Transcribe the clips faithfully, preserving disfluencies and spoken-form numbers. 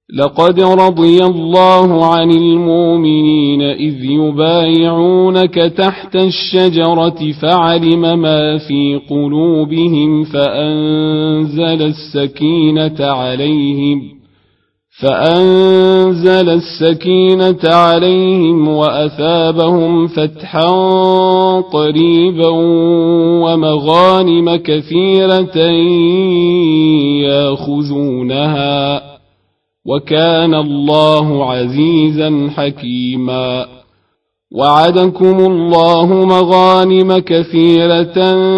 لقد رضي الله عن المؤمنين إذ يبايعونك تحت الشجرة فعلم ما في قلوبهم فأنزل السكينة عليهم فأنزل السكينة عليهم وأثابهم فتحا قريبا ومغانم كثيرة يأخذونها وكان الله عزيزا حكيما. وعدكم الله مغانم كثيرة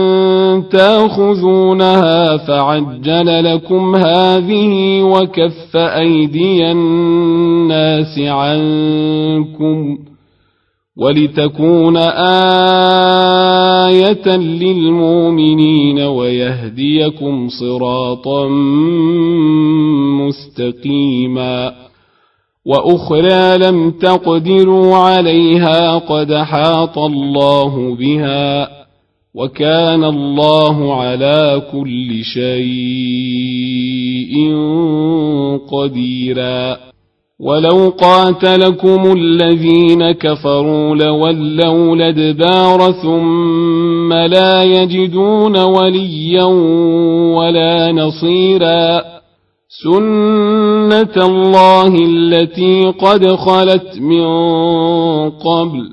تأخذونها فعجل لكم هذه وكف أيدي الناس عنكم ولتكون آية للمؤمنين ويهديكم صراطا مستقيما. وأخرى لم تقدروا عليها قد حاط الله بها وكان الله على كل شيء قديرا. ولو قاتلكم الذين كفروا لولوا الأدبار ثم لا يجدون وليا ولا نصيرا. سنة الله التي قد خلت من قبل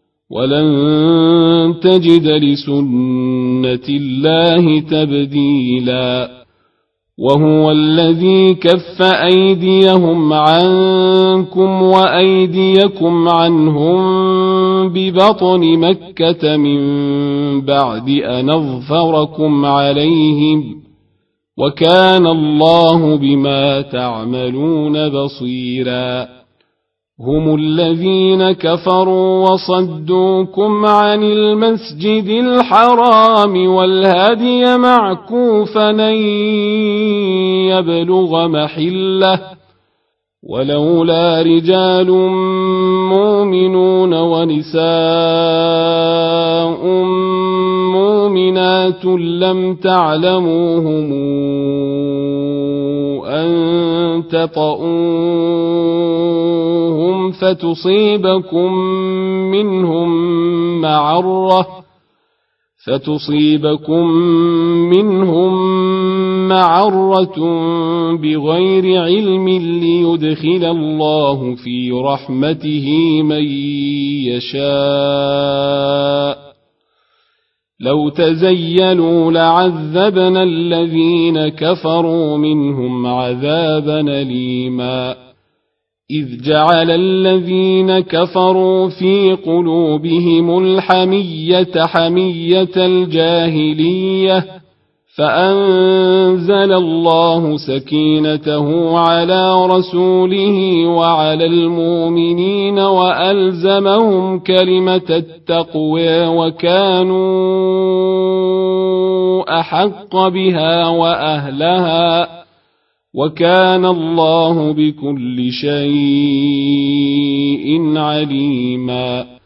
ولن تجد لسنة الله تبديلا. وهو الذي كف أيديهم عنكم وأيديكم عنهم ببطن مكة من بعد أن أظفركم عليهم وكان الله بما تعملون بصيرا. هم الذين كفروا وصدوكم عن المسجد الحرام والهدي معكوفا أن يبلغ محله ولولا رجال مؤمنون ونساء مؤمنات لم تعلموهم أن تطؤوهم فتصيبكم منهم معرة فتصيبكم منهم معرة بغير علم ليدخل الله في رحمته من يشاء. لو تزيلوا لعذبنا الذين كفروا منهم عذابا أليما. إذ جعل الذين كفروا في قلوبهم الحمية حمية الجاهلية فأنزل الله سكينته على رسوله وعلى المؤمنين وألزمهم كلمة التقوى وكانوا أحق بها وأهلها وكان الله بكل شيء عليما.